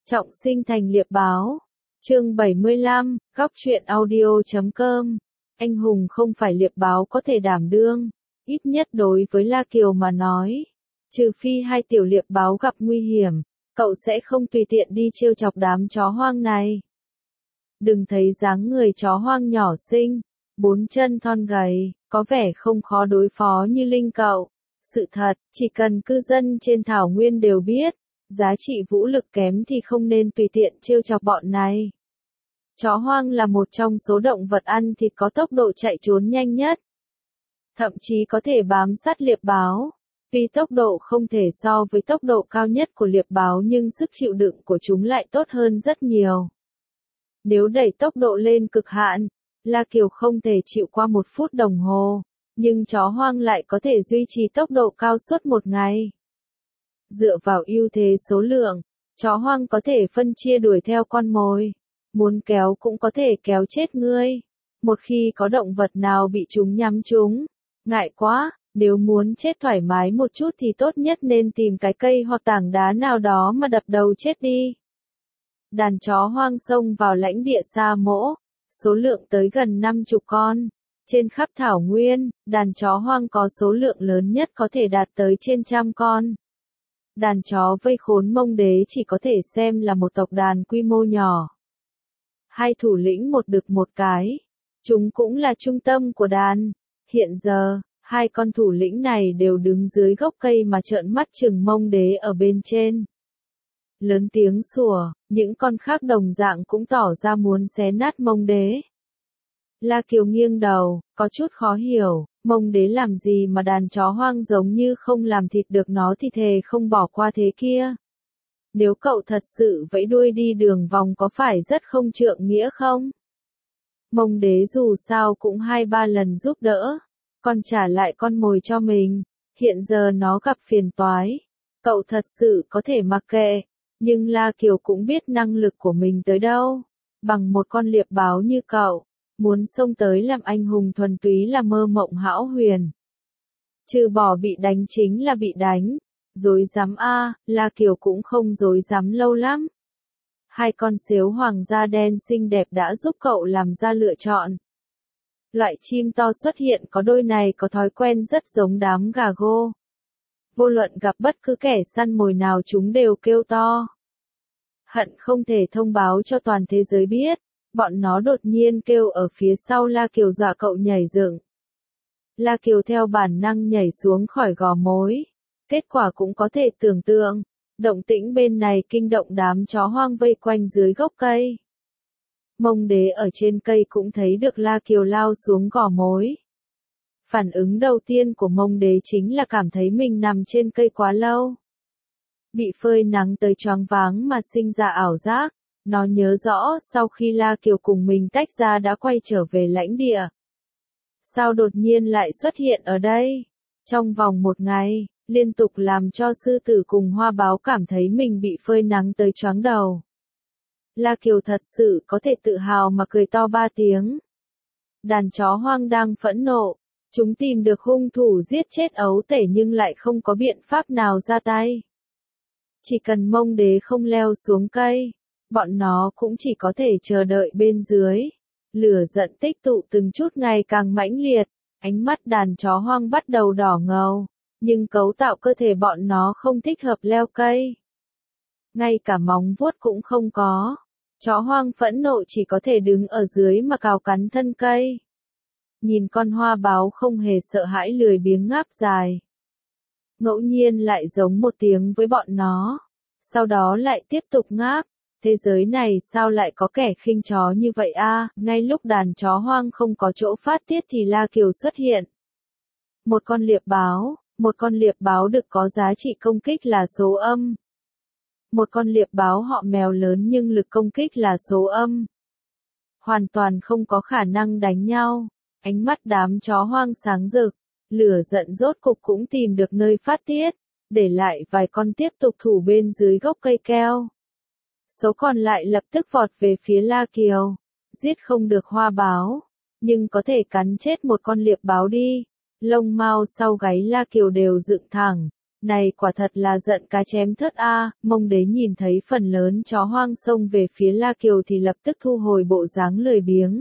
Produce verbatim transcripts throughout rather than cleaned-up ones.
Trọng sinh thành liệp báo. Chương bảy mươi lăm, góc truyện audio chấm com. Anh hùng không phải liệp báo có thể đảm đương, ít nhất đối với La Kiều mà nói. Trừ phi hai tiểu liệp báo gặp nguy hiểm, cậu sẽ không tùy tiện đi trêu chọc đám chó hoang này. Đừng thấy dáng người chó hoang nhỏ xinh, bốn chân thon gầy, có vẻ không khó đối phó như Linh cậu. Sự thật, chỉ cần cư dân trên thảo nguyên đều biết, giá trị vũ lực kém thì không nên tùy tiện trêu chọc bọn này. Chó hoang là một trong số động vật ăn thịt có tốc độ chạy trốn nhanh nhất. Thậm chí có thể bám sát liệp báo. Tuy tốc độ không thể so với tốc độ cao nhất của liệp báo nhưng sức chịu đựng của chúng lại tốt hơn rất nhiều. Nếu đẩy tốc độ lên cực hạn, La Kiều không thể chịu qua một phút đồng hồ, nhưng chó hoang lại có thể duy trì tốc độ cao suốt một ngày. Dựa vào ưu thế số lượng, chó hoang có thể phân chia đuổi theo con mồi. Muốn kéo cũng có thể kéo chết ngươi. Một khi có động vật nào bị chúng nhắm trúng, ngại quá, nếu muốn chết thoải mái một chút thì tốt nhất nên tìm cái cây hoặc tảng đá nào đó mà đập đầu chết đi. Đàn chó hoang xông vào lãnh địa Sa Mỗ, số lượng tới gần năm chục con. Trên khắp thảo nguyên, đàn chó hoang có số lượng lớn nhất có thể đạt tới trên trăm con. Đàn chó vây khốn Mông Đế chỉ có thể xem là một tộc đàn quy mô nhỏ. Hai thủ lĩnh một đực một cái. Chúng cũng là trung tâm của đàn. Hiện giờ, hai con thủ lĩnh này đều đứng dưới gốc cây mà trợn mắt chừng Mông Đế ở bên trên. Lớn tiếng sủa, những con khác đồng dạng cũng tỏ ra muốn xé nát Mông Đế. La Kiều nghiêng đầu, có chút khó hiểu, Mông Đế làm gì mà đàn chó hoang giống như không làm thịt được nó thì thề không bỏ qua thế kia. Nếu cậu thật sự vẫy đuôi đi đường vòng có phải rất không trượng nghĩa không? Mông Đế dù sao cũng hai ba lần giúp đỡ, còn trả lại con mồi cho mình, hiện giờ nó gặp phiền toái. Cậu thật sự có thể mặc kệ, nhưng La Kiều cũng biết năng lực của mình tới đâu. Bằng một con liệp báo như cậu, muốn xông tới làm anh hùng thuần túy là mơ mộng hão huyền. Trừ bỏ bị đánh chính là bị đánh. Dối dám a, à, La Kiều cũng không dối dám lâu lắm. Hai con sếu hoàng da đen xinh đẹp đã giúp cậu làm ra lựa chọn. Loại chim to xuất hiện có đôi này có thói quen rất giống đám gà gô. Vô luận gặp bất cứ kẻ săn mồi nào chúng đều kêu to. Hận không thể thông báo cho toàn thế giới biết, bọn nó đột nhiên kêu ở phía sau La Kiều dọa cậu nhảy dựng. La Kiều theo bản năng nhảy xuống khỏi gò mối. Kết quả cũng có thể tưởng tượng, động tĩnh bên này kinh động đám chó hoang vây quanh dưới gốc cây. Mông Đế ở trên cây cũng thấy được La Kiều lao xuống gò mối. Phản ứng đầu tiên của Mông Đế chính là cảm thấy mình nằm trên cây quá lâu. Bị phơi nắng tới choáng váng mà sinh ra ảo giác, nó nhớ rõ sau khi La Kiều cùng mình tách ra đã quay trở về lãnh địa. Sao đột nhiên lại xuất hiện ở đây? Trong vòng một ngày, liên tục làm cho sư tử cùng hoa báo cảm thấy mình bị phơi nắng tới choáng đầu. La Kiều thật sự có thể tự hào mà cười to ba tiếng. Đàn chó hoang đang phẫn nộ, chúng tìm được hung thủ giết chết ấu tể nhưng lại không có biện pháp nào ra tay. Chỉ cần Mông Đế không leo xuống cây, bọn nó cũng chỉ có thể chờ đợi bên dưới. Lửa giận tích tụ từng chút ngày càng mãnh liệt, ánh mắt đàn chó hoang bắt đầu đỏ ngầu. Nhưng cấu tạo cơ thể bọn nó không thích hợp leo cây. Ngay cả móng vuốt cũng không có. Chó hoang phẫn nộ chỉ có thể đứng ở dưới mà cào cắn thân cây. Nhìn con hoa báo không hề sợ hãi lười biếng ngáp dài. Ngẫu nhiên lại giống một tiếng với bọn nó. Sau đó lại tiếp tục ngáp. Thế giới này sao lại có kẻ khinh chó như vậy a? À? Ngay lúc đàn chó hoang không có chỗ phát tiết thì La Kiều xuất hiện. Một con liệp báo. Một con liệp báo đực có giá trị công kích là số âm. Một con liệp báo họ mèo lớn nhưng lực công kích là số âm. Hoàn toàn không có khả năng đánh nhau. Ánh mắt đám chó hoang sáng rực. Lửa giận rốt cục cũng tìm được nơi phát tiết. Để lại vài con tiếp tục thủ bên dưới gốc cây keo. Số còn lại lập tức vọt về phía La Kiều. Giết không được hoa báo. Nhưng có thể cắn chết một con liệp báo đi. Lông mao sau gáy La Kiều đều dựng thẳng, Này quả thật là giận cá chém thớt a. Mông Đế nhìn thấy phần lớn chó hoang xông về phía La Kiều thì lập tức thu hồi bộ dáng lười biếng.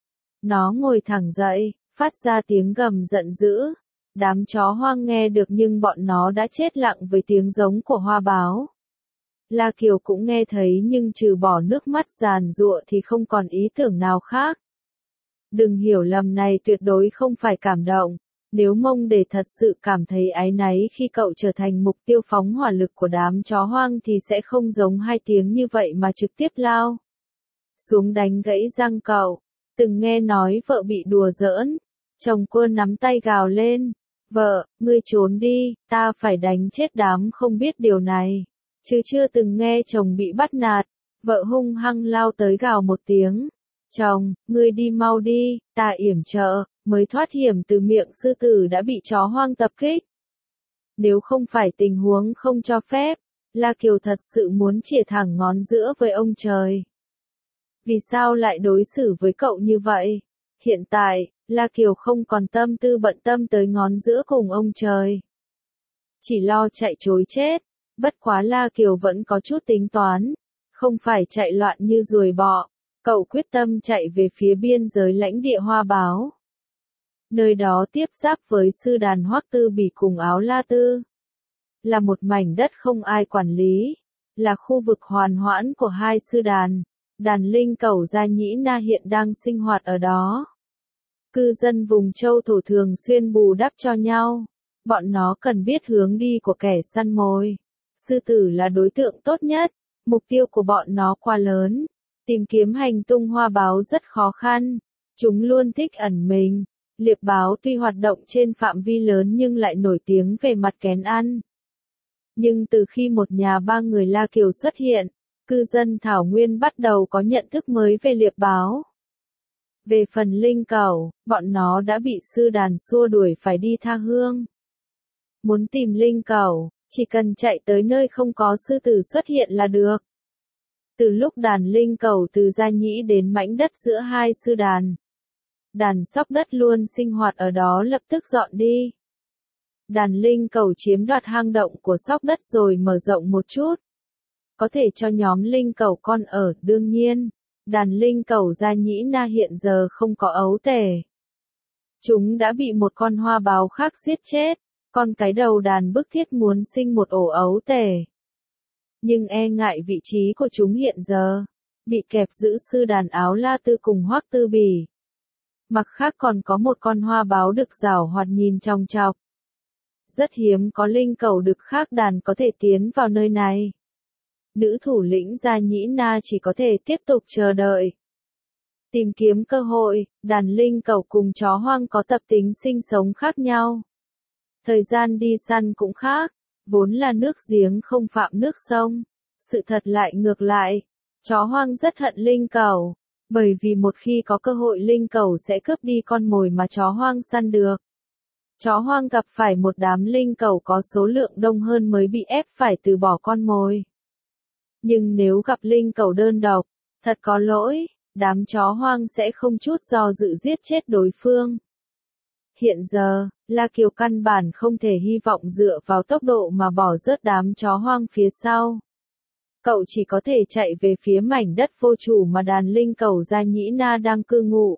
Nó ngồi thẳng dậy, phát ra tiếng gầm giận dữ. Đám chó hoang nghe được nhưng bọn nó đã chết lặng với tiếng giống của Hoa Báo. La Kiều cũng nghe thấy nhưng trừ bỏ nước mắt giàn giụa thì không còn ý tưởng nào khác. Đừng hiểu lầm, này tuyệt đối không phải cảm động. Nếu Mông Đế thật sự cảm thấy áy náy khi cậu trở thành mục tiêu phóng hỏa lực của đám chó hoang thì sẽ không giống hai tiếng như vậy mà trực tiếp lao xuống đánh gãy răng cậu. Từng nghe nói vợ bị đùa giỡn, chồng cô nắm tay gào lên, vợ, ngươi trốn đi, ta phải đánh chết đám không biết điều này. Chứ chưa từng nghe chồng bị bắt nạt, vợ hung hăng lao tới gào một tiếng, chồng, ngươi đi mau đi, ta yểm trợ, mới thoát hiểm từ miệng sư tử đã bị chó hoang tập kích. Nếu không phải tình huống không cho phép, La Kiều thật sự muốn chĩa thẳng ngón giữa với ông trời. Vì sao lại đối xử với cậu như vậy? Hiện tại, La Kiều không còn tâm tư bận tâm tới ngón giữa cùng ông trời. Chỉ lo chạy trối chết, bất quá La Kiều vẫn có chút tính toán, không phải chạy loạn như ruồi bọ, cậu quyết tâm chạy về phía biên giới lãnh địa Hoa Báo. Nơi đó tiếp giáp với sư đàn Hoắc Tư Bỉ cùng Áo La Tư. Là một mảnh đất không ai quản lý, là khu vực hoàn hoãn của hai sư đàn. Đàn linh cẩu Gia Nhĩ Na hiện đang sinh hoạt ở đó. Cư dân vùng châu thổ thường xuyên bù đắp cho nhau. Bọn nó cần biết hướng đi của kẻ săn mồi. Sư tử là đối tượng tốt nhất. Mục tiêu của bọn nó quá lớn. Tìm kiếm hành tung Hoa Báo rất khó khăn. Chúng luôn thích ẩn mình. Liệp báo tuy hoạt động trên phạm vi lớn nhưng lại nổi tiếng về mặt kén ăn. Nhưng từ khi một nhà ba người La Kiều xuất hiện, cư dân Thảo Nguyên bắt đầu có nhận thức mới về liệp báo. Về phần linh cẩu, bọn nó đã bị sư đàn xua đuổi phải đi tha hương. Muốn tìm linh cẩu, chỉ cần chạy tới nơi không có sư tử xuất hiện là được. Từ lúc đàn linh cẩu từ Gia Nhĩ đến mảnh đất giữa hai sư đàn, đàn sóc đất luôn sinh hoạt ở đó lập tức dọn đi. Đàn linh cẩu chiếm đoạt hang động của sóc đất rồi mở rộng một chút. Có thể cho nhóm linh cẩu con ở, đương nhiên, đàn linh cẩu Gia Nhĩ Na hiện giờ không có ấu tể. Chúng đã bị một con hoa báo khác giết chết, con cái đầu đàn bức thiết muốn sinh một ổ ấu tể. Nhưng e ngại vị trí của chúng hiện giờ, bị kẹp giữ sư đàn Áo La Tư cùng Hoắc Tư Bỉ. Mặt khác còn có một con hoa báo đực giảo hoạt nhìn chòng chọc. Rất hiếm có linh cẩu đực khác đàn có thể tiến vào nơi này. Nữ thủ lĩnh Gia Nhĩ Na chỉ có thể tiếp tục chờ đợi. Tìm kiếm cơ hội, đàn linh cẩu cùng chó hoang có tập tính sinh sống khác nhau. Thời gian đi săn cũng khác, vốn là nước giếng không phạm nước sông. Sự thật lại ngược lại, chó hoang rất hận linh cẩu, bởi vì một khi có cơ hội linh cẩu sẽ cướp đi con mồi mà chó hoang săn được. Chó hoang gặp phải một đám linh cẩu có số lượng đông hơn mới bị ép phải từ bỏ con mồi. Nhưng nếu gặp linh cẩu đơn độc, thật có lỗi, đám chó hoang sẽ không chút do dự giết chết đối phương. Hiện giờ, La Kiều căn bản không thể hy vọng dựa vào tốc độ mà bỏ rớt đám chó hoang phía sau. Cậu chỉ có thể chạy về phía mảnh đất vô chủ mà đàn linh cẩu Gia Nhĩ Na đang cư ngụ.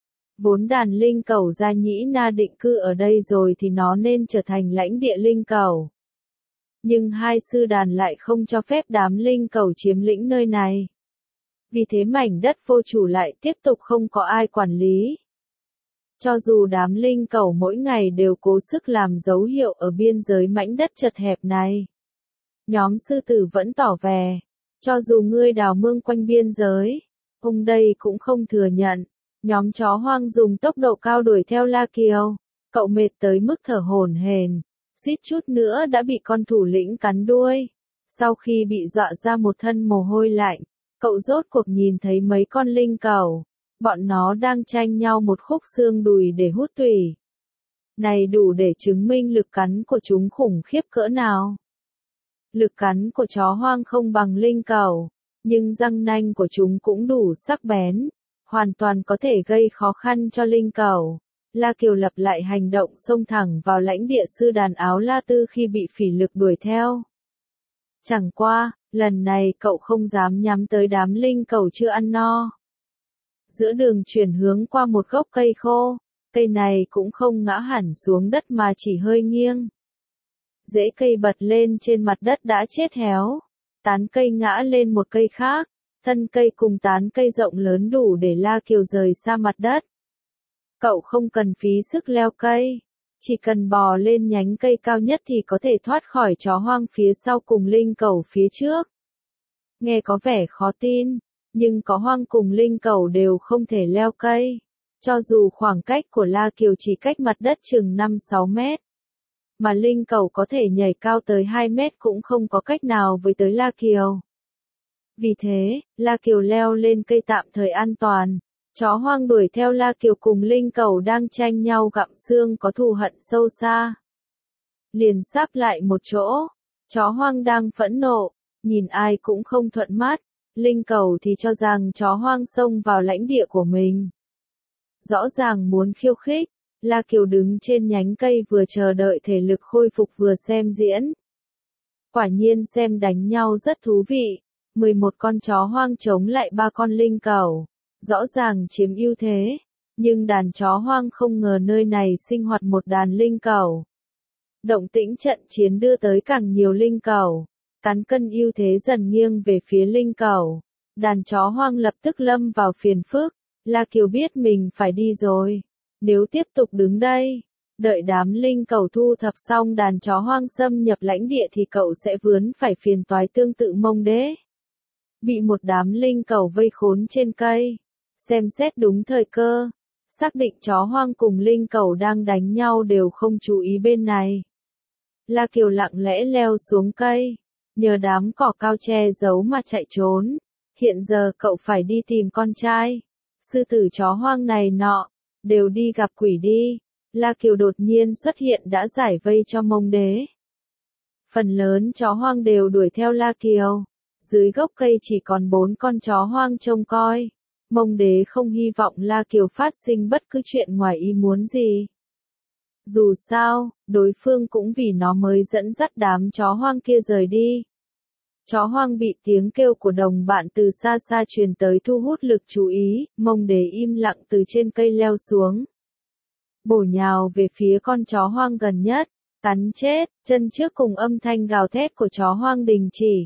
Vốn đàn linh cẩu Gia Nhĩ Na định cư ở đây rồi thì nó nên trở thành lãnh địa linh cẩu. Nhưng hai sư đàn lại không cho phép đám linh cẩu chiếm lĩnh nơi này. Vì thế mảnh đất vô chủ lại tiếp tục không có ai quản lý. Cho dù đám linh cẩu mỗi ngày đều cố sức làm dấu hiệu ở biên giới mảnh đất chật hẹp này. Nhóm sư tử vẫn tỏ vẻ, cho dù ngươi đào mương quanh biên giới, ông đây cũng không thừa nhận. Nhóm chó hoang dùng tốc độ cao đuổi theo La Kiều, cậu mệt tới mức thở hổn hển, suýt chút nữa đã bị con thủ lĩnh cắn đuôi. Sau khi bị dọa ra một thân mồ hôi lạnh, cậu rốt cuộc nhìn thấy mấy con linh cẩu, bọn nó đang tranh nhau một khúc xương đùi để hút tủy. Này đủ để chứng minh lực cắn của chúng khủng khiếp cỡ nào. Lực cắn của chó hoang không bằng linh cẩu, nhưng răng nanh của chúng cũng đủ sắc bén, hoàn toàn có thể gây khó khăn cho linh cẩu. La Kiều lặp lại hành động xông thẳng vào lãnh địa sư đàn Áo La Tư khi bị phỉ lực đuổi theo. Chẳng qua, lần này cậu không dám nhắm tới đám linh cẩu chưa ăn no. Giữa đường chuyển hướng qua một gốc cây khô, cây này cũng không ngã hẳn xuống đất mà chỉ hơi nghiêng. Rễ cây bật lên trên mặt đất đã chết héo, tán cây ngã lên một cây khác, thân cây cùng tán cây rộng lớn đủ để La Kiều rời xa mặt đất. Cậu không cần phí sức leo cây, chỉ cần bò lên nhánh cây cao nhất thì có thể thoát khỏi chó hoang phía sau cùng linh cẩu phía trước. Nghe có vẻ khó tin, nhưng chó hoang cùng linh cẩu đều không thể leo cây, cho dù khoảng cách của La Kiều chỉ cách mặt đất chừng năm sáu mét. Mà linh cẩu có thể nhảy cao tới hai mét cũng không có cách nào với tới La Kiều. Vì thế, La Kiều leo lên cây tạm thời an toàn. Chó hoang đuổi theo La Kiều cùng linh cẩu đang tranh nhau gặm xương có thù hận sâu xa. Liền sáp lại một chỗ, chó hoang đang phẫn nộ, nhìn ai cũng không thuận mắt, linh cẩu thì cho rằng chó hoang xông vào lãnh địa của mình. Rõ ràng muốn khiêu khích, La Kiều đứng trên nhánh cây vừa chờ đợi thể lực khôi phục vừa xem diễn. Quả nhiên xem đánh nhau rất thú vị, mười một con chó hoang chống lại ba con linh cẩu. Rõ ràng chiếm ưu thế, nhưng đàn chó hoang không ngờ nơi này sinh hoạt một đàn linh cẩu. Động tĩnh trận chiến đưa tới càng nhiều linh cẩu, cán cân ưu thế dần nghiêng về phía linh cẩu. Đàn chó hoang lập tức lâm vào phiền phức, La Kiều biết mình phải đi rồi. Nếu tiếp tục đứng đây, đợi đám linh cẩu thu thập xong đàn chó hoang xâm nhập lãnh địa thì cậu sẽ vướng phải phiền toái tương tự Mông Đế. Bị một đám linh cẩu vây khốn trên cây. Xem xét đúng thời cơ, xác định chó hoang cùng linh cẩu đang đánh nhau đều không chú ý bên này. La Kiều lặng lẽ leo xuống cây, nhờ đám cỏ cao che giấu mà chạy trốn. Hiện giờ cậu phải đi tìm con trai, sư tử chó hoang này nọ, đều đi gặp quỷ đi. La Kiều đột nhiên xuất hiện đã giải vây cho Mông Đế. Phần lớn chó hoang đều đuổi theo La Kiều, dưới gốc cây chỉ còn bốn con chó hoang trông coi. Mông Đế không hy vọng La Kiều phát sinh bất cứ chuyện ngoài ý muốn gì. Dù sao, đối phương cũng vì nó mới dẫn dắt đám chó hoang kia rời đi. Chó hoang bị tiếng kêu của đồng bạn từ xa xa truyền tới thu hút lực chú ý, Mông Đế im lặng từ trên cây leo xuống. Bổ nhào về phía con chó hoang gần nhất, cắn chết, chân trước cùng âm thanh gào thét của chó hoang đình chỉ.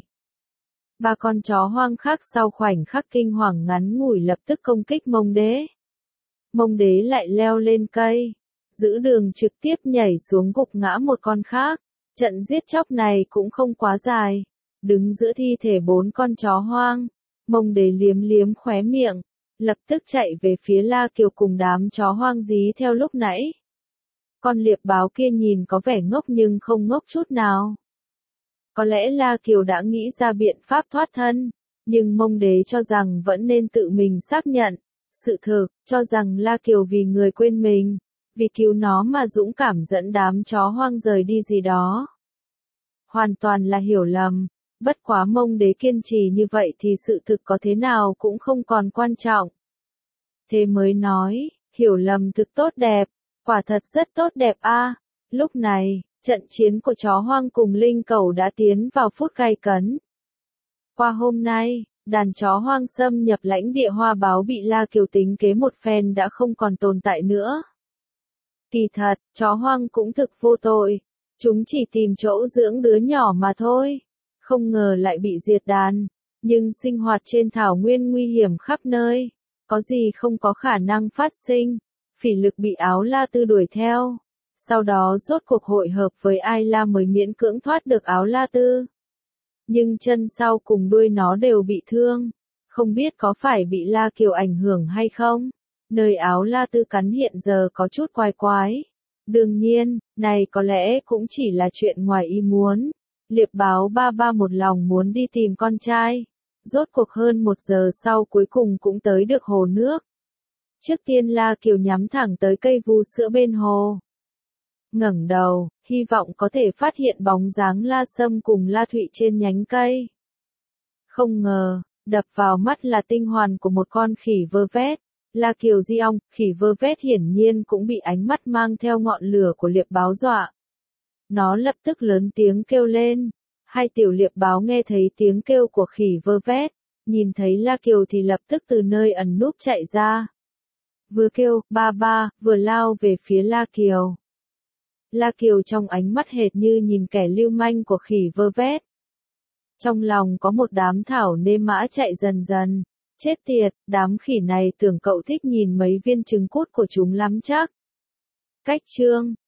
Ba con chó hoang khác sau khoảnh khắc kinh hoàng ngắn ngủi lập tức công kích Mông Đế. Mông Đế lại leo lên cây, giữ đường trực tiếp nhảy xuống gục ngã một con khác. Trận giết chóc này cũng không quá dài. Đứng giữa thi thể bốn con chó hoang, Mông Đế liếm liếm khóe miệng, lập tức chạy về phía La Kiều cùng đám chó hoang dí theo lúc nãy. Con liệp báo kia nhìn có vẻ ngốc nhưng không ngốc chút nào. Có lẽ La Kiều đã nghĩ ra biện pháp thoát thân, nhưng Mông Đế cho rằng vẫn nên tự mình xác nhận sự thực, cho rằng La Kiều vì người quên mình, vì cứu nó mà dũng cảm dẫn đám chó hoang rời đi gì đó. Hoàn toàn là hiểu lầm, bất quá Mông Đế kiên trì như vậy thì sự thực có thế nào cũng không còn quan trọng. Thế mới nói, hiểu lầm thực tốt đẹp, quả thật rất tốt đẹp a. Lúc này, trận chiến của chó hoang cùng linh cẩu đã tiến vào phút gay cấn. Qua hôm nay, đàn chó hoang xâm nhập lãnh địa Hoa Báo bị La Kiều tính kế một phen đã không còn tồn tại nữa. Kỳ thật, chó hoang cũng thực vô tội, chúng chỉ tìm chỗ dưỡng đứa nhỏ mà thôi, không ngờ lại bị diệt đàn, nhưng sinh hoạt trên thảo nguyên nguy hiểm khắp nơi, có gì không có khả năng phát sinh. Phỉ lực bị Áo La Tư đuổi theo. Sau đó rốt cuộc hội hợp với Ai La mới miễn cưỡng thoát được Áo La Tư. Nhưng chân sau cùng đuôi nó đều bị thương. Không biết có phải bị La Kiều ảnh hưởng hay không? Nơi Áo La Tư cắn hiện giờ có chút quái quái. Đương nhiên, này có lẽ cũng chỉ là chuyện ngoài ý muốn. Liệp báo ba ba một lòng muốn đi tìm con trai. Rốt cuộc hơn một giờ sau cuối cùng cũng tới được hồ nước. Trước tiên La Kiều nhắm thẳng tới cây vú sữa bên hồ. Ngẩng đầu, hy vọng có thể phát hiện bóng dáng La Sâm cùng La Thụy trên nhánh cây. Không ngờ, đập vào mắt là tinh hoàn của một con khỉ vơ vét. La Kiều Di ong, khỉ vơ vét hiển nhiên cũng bị ánh mắt mang theo ngọn lửa của liệp báo dọa. Nó lập tức lớn tiếng kêu lên. Hai tiểu liệp báo nghe thấy tiếng kêu của khỉ vơ vét, nhìn thấy La Kiều thì lập tức từ nơi ẩn núp chạy ra. Vừa kêu, ba ba, vừa lao về phía La Kiều. La Kiều trong ánh mắt hệt như nhìn kẻ lưu manh của khỉ vơ vét. Trong lòng có một đám thảo nêm mã chạy dần dần. Chết tiệt, đám khỉ này tưởng cậu thích nhìn mấy viên trứng cút của chúng lắm chắc. Cách chương